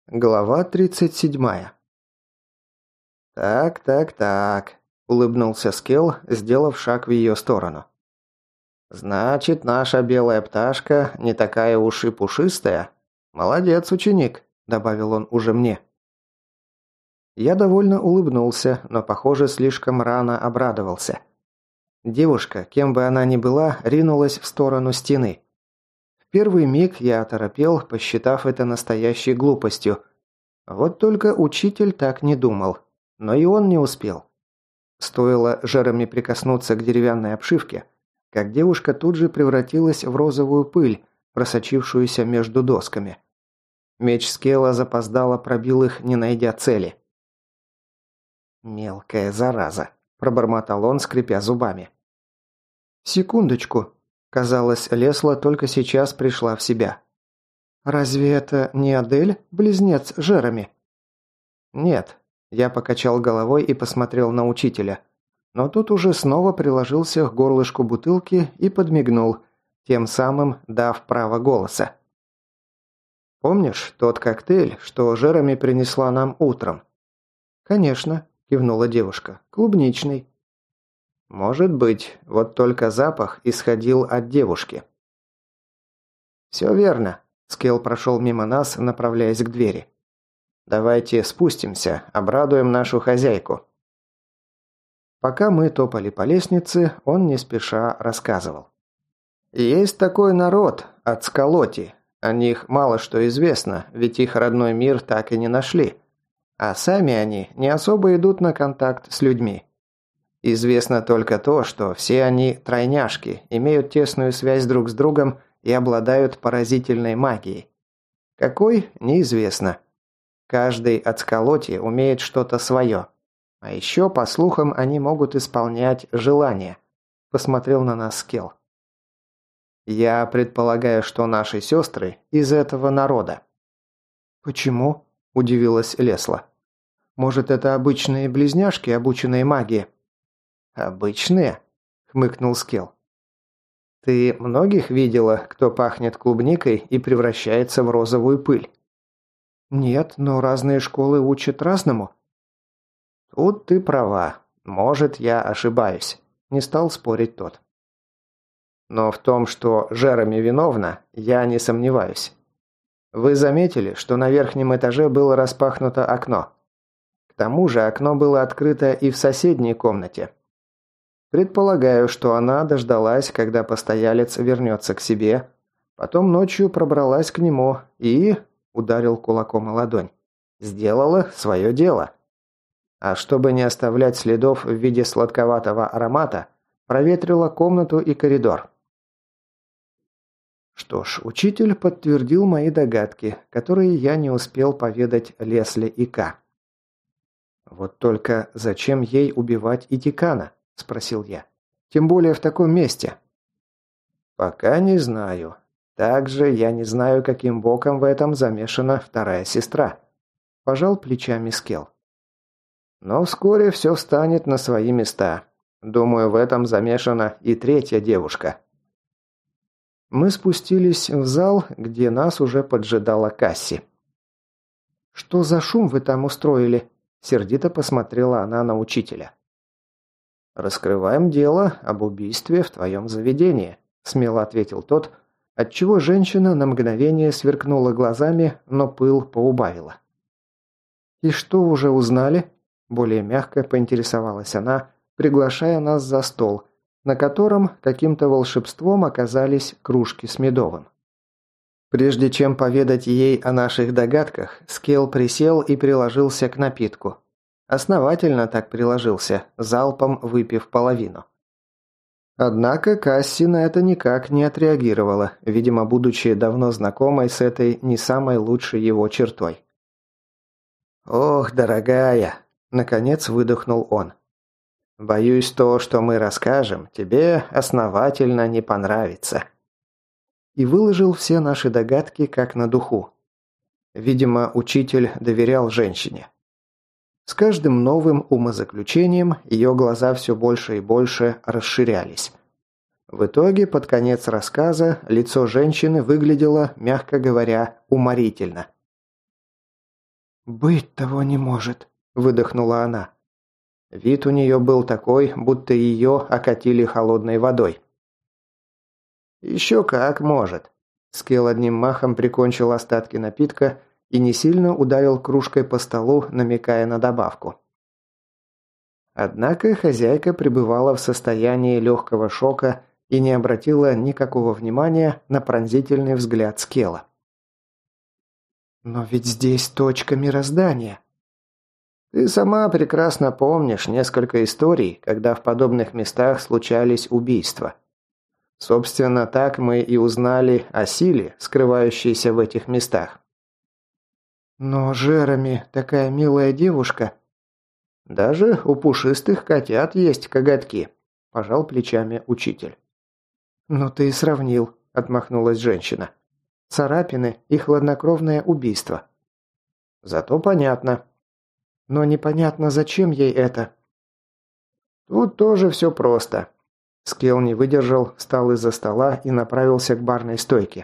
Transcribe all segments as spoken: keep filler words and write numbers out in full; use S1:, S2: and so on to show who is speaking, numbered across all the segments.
S1: Глава тридцать седьмая. «Так, так, так», – улыбнулся Скелл, сделав шаг в ее сторону. «Значит, наша белая пташка не такая уж и пушистая? Молодец, ученик», – добавил он уже мне. Я довольно улыбнулся, но, похоже, слишком рано обрадовался. Девушка, кем бы она ни была, ринулась в сторону стены. В первый миг я оторопел, посчитав это настоящей глупостью. Вот только учитель так не думал. Но и он не успел. Стоило Жереми прикоснуться к деревянной обшивке, как девушка тут же превратилась в розовую пыль, просочившуюся между досками. Меч Скелла запоздало пробил их, не найдя цели. «Мелкая зараза», – пробормотал он, скрипя зубами. «Секундочку», – казалось, Лесла только сейчас пришла в себя. «Разве это не Адель, близнец Жереми?» «Нет», – я покачал головой и посмотрел на учителя. Но тут уже снова приложился к горлышку бутылки и подмигнул, тем самым дав право голоса. «Помнишь тот коктейль, что Жереми принесла нам утром?» «Конечно», – кивнула девушка, – «клубничный». «Может быть, вот только запах исходил от девушки». «Все верно», – Скелл прошел мимо нас, направляясь к двери. «Давайте спустимся, обрадуем нашу хозяйку». Пока мы топали по лестнице, он не спеша рассказывал. «Есть такой народ, Ацкалоти. О них мало что известно, ведь их родной мир так и не нашли. А сами они не особо идут на контакт с людьми. Известно только то, что все они тройняшки, имеют тесную связь друг с другом и обладают поразительной магией. Какой – неизвестно. Каждый Ацкалоти умеет что-то свое. А еще, по слухам, они могут исполнять желания. Посмотрел на нас Скелл. Я предполагаю, что наши сестры из этого народа. «Почему?» – удивилась Лесла. «Может, это обычные близняшки, обученные магии?» «Обычные?» – хмыкнул Скелл. «Ты многих видела, кто пахнет клубникой и превращается в розовую пыль?» «Нет, но разные школы учат разному». «Тут ты права. Может, я ошибаюсь», – не стал спорить тот. «Но в том, что Жереми виновна, я не сомневаюсь. Вы заметили, что на верхнем этаже было распахнуто окно? К тому же окно было открыто и в соседней комнате. Предполагаю, что она дождалась, когда постоялец вернется к себе, потом ночью пробралась к нему и...» – ударил кулаком о ладонь. «Сделала свое дело. А чтобы не оставлять следов в виде сладковатого аромата, проветрила комнату и коридор». Что ж, учитель подтвердил мои догадки, которые я не успел поведать Лесле и Ка. «Вот только зачем ей убивать Итикана?» – спросил я. «Тем более в таком месте». «Пока не знаю. Также я не знаю, каким боком в этом замешана вторая сестра», – пожал плечами Скелл. «Но вскоре все встанет на свои места. Думаю, в этом замешана и третья девушка». Мы спустились в зал, где нас уже поджидала Касси. «Что за шум вы там устроили?» – сердито посмотрела она на учителя. «Раскрываем дело об убийстве в твоем заведении», – смело ответил тот, отчего женщина на мгновение сверкнула глазами, но пыл поубавила. «И что уже узнали?» – более мягко поинтересовалась она, приглашая нас за стол, на котором каким-то волшебством оказались кружки с медовым. Прежде чем поведать ей о наших догадках, Скелл присел и приложился к напитку. Основательно так приложился, залпом выпив половину. Однако Касси на это никак не отреагировала, видимо, будучи давно знакомой с этой не самой лучшей его чертой. «Ох, дорогая!» – наконец выдохнул он. «Боюсь, то, что мы расскажем, тебе основательно не понравится». И выложил все наши догадки как на духу. Видимо, учитель доверял женщине. С каждым новым умозаключением ее глаза все больше и больше расширялись. В итоге, под конец рассказа, лицо женщины выглядело, мягко говоря, уморительно. «Быть того не может», – выдохнула она. Вид у нее был такой, будто ее окатили холодной водой. «Еще как может». Скелл одним махом прикончил остатки напитка и не сильно ударил кружкой по столу, намекая на добавку. Однако хозяйка пребывала в состоянии легкого шока и не обратила никакого внимания на пронзительный взгляд Скелла. «Но ведь здесь точка мироздания». «Ты сама прекрасно помнишь несколько историй, когда в подобных местах случались убийства. Собственно, так мы и узнали о силе, скрывающейся в этих местах». «Но Жереми такая милая девушка». «Даже у пушистых котят есть коготки», – пожал плечами учитель. «Ну ты и сравнил», – отмахнулась женщина. «Царапины и хладнокровное убийство». «Зато понятно». «Но непонятно, зачем ей это». «Тут тоже все просто». Скелл не выдержал, встал из-за стола и направился к барной стойке.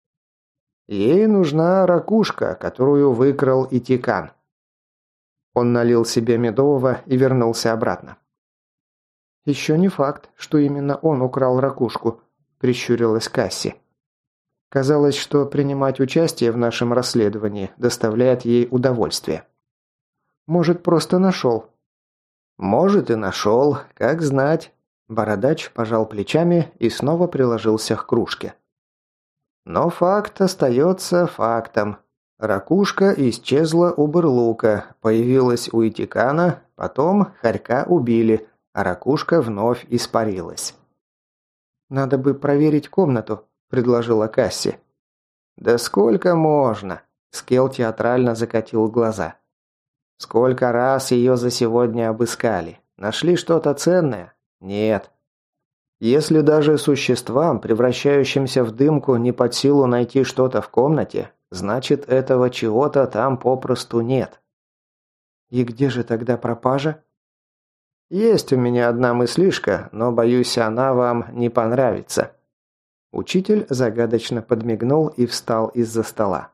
S1: «Ей нужна ракушка, которую выкрал Итикан». Он налил себе медового и вернулся обратно. «Еще не факт, что именно он украл ракушку», – прищурилась Касси. Казалось, что принимать участие в нашем расследовании доставляет ей удовольствие. «Может, просто нашел?» «Может, и нашел, как знать». Бородач пожал плечами и снова приложился к кружке. «Но факт остается фактом. Ракушка исчезла у Бырлука, появилась у Итикана, потом хорька убили, а ракушка вновь испарилась». «Надо бы проверить комнату», – предложила Касси. «Да сколько можно?» – Скелл театрально закатил глаза. «Сколько раз ее за сегодня обыскали? Нашли что-то ценное? Нет. Если даже существам, превращающимся в дымку, не под силу найти что-то в комнате, значит, этого чего-то там попросту нет». «И где же тогда пропажа?» «Есть у меня одна мыслишка, но, боюсь, она вам не понравится». Учитель загадочно подмигнул и встал из-за стола.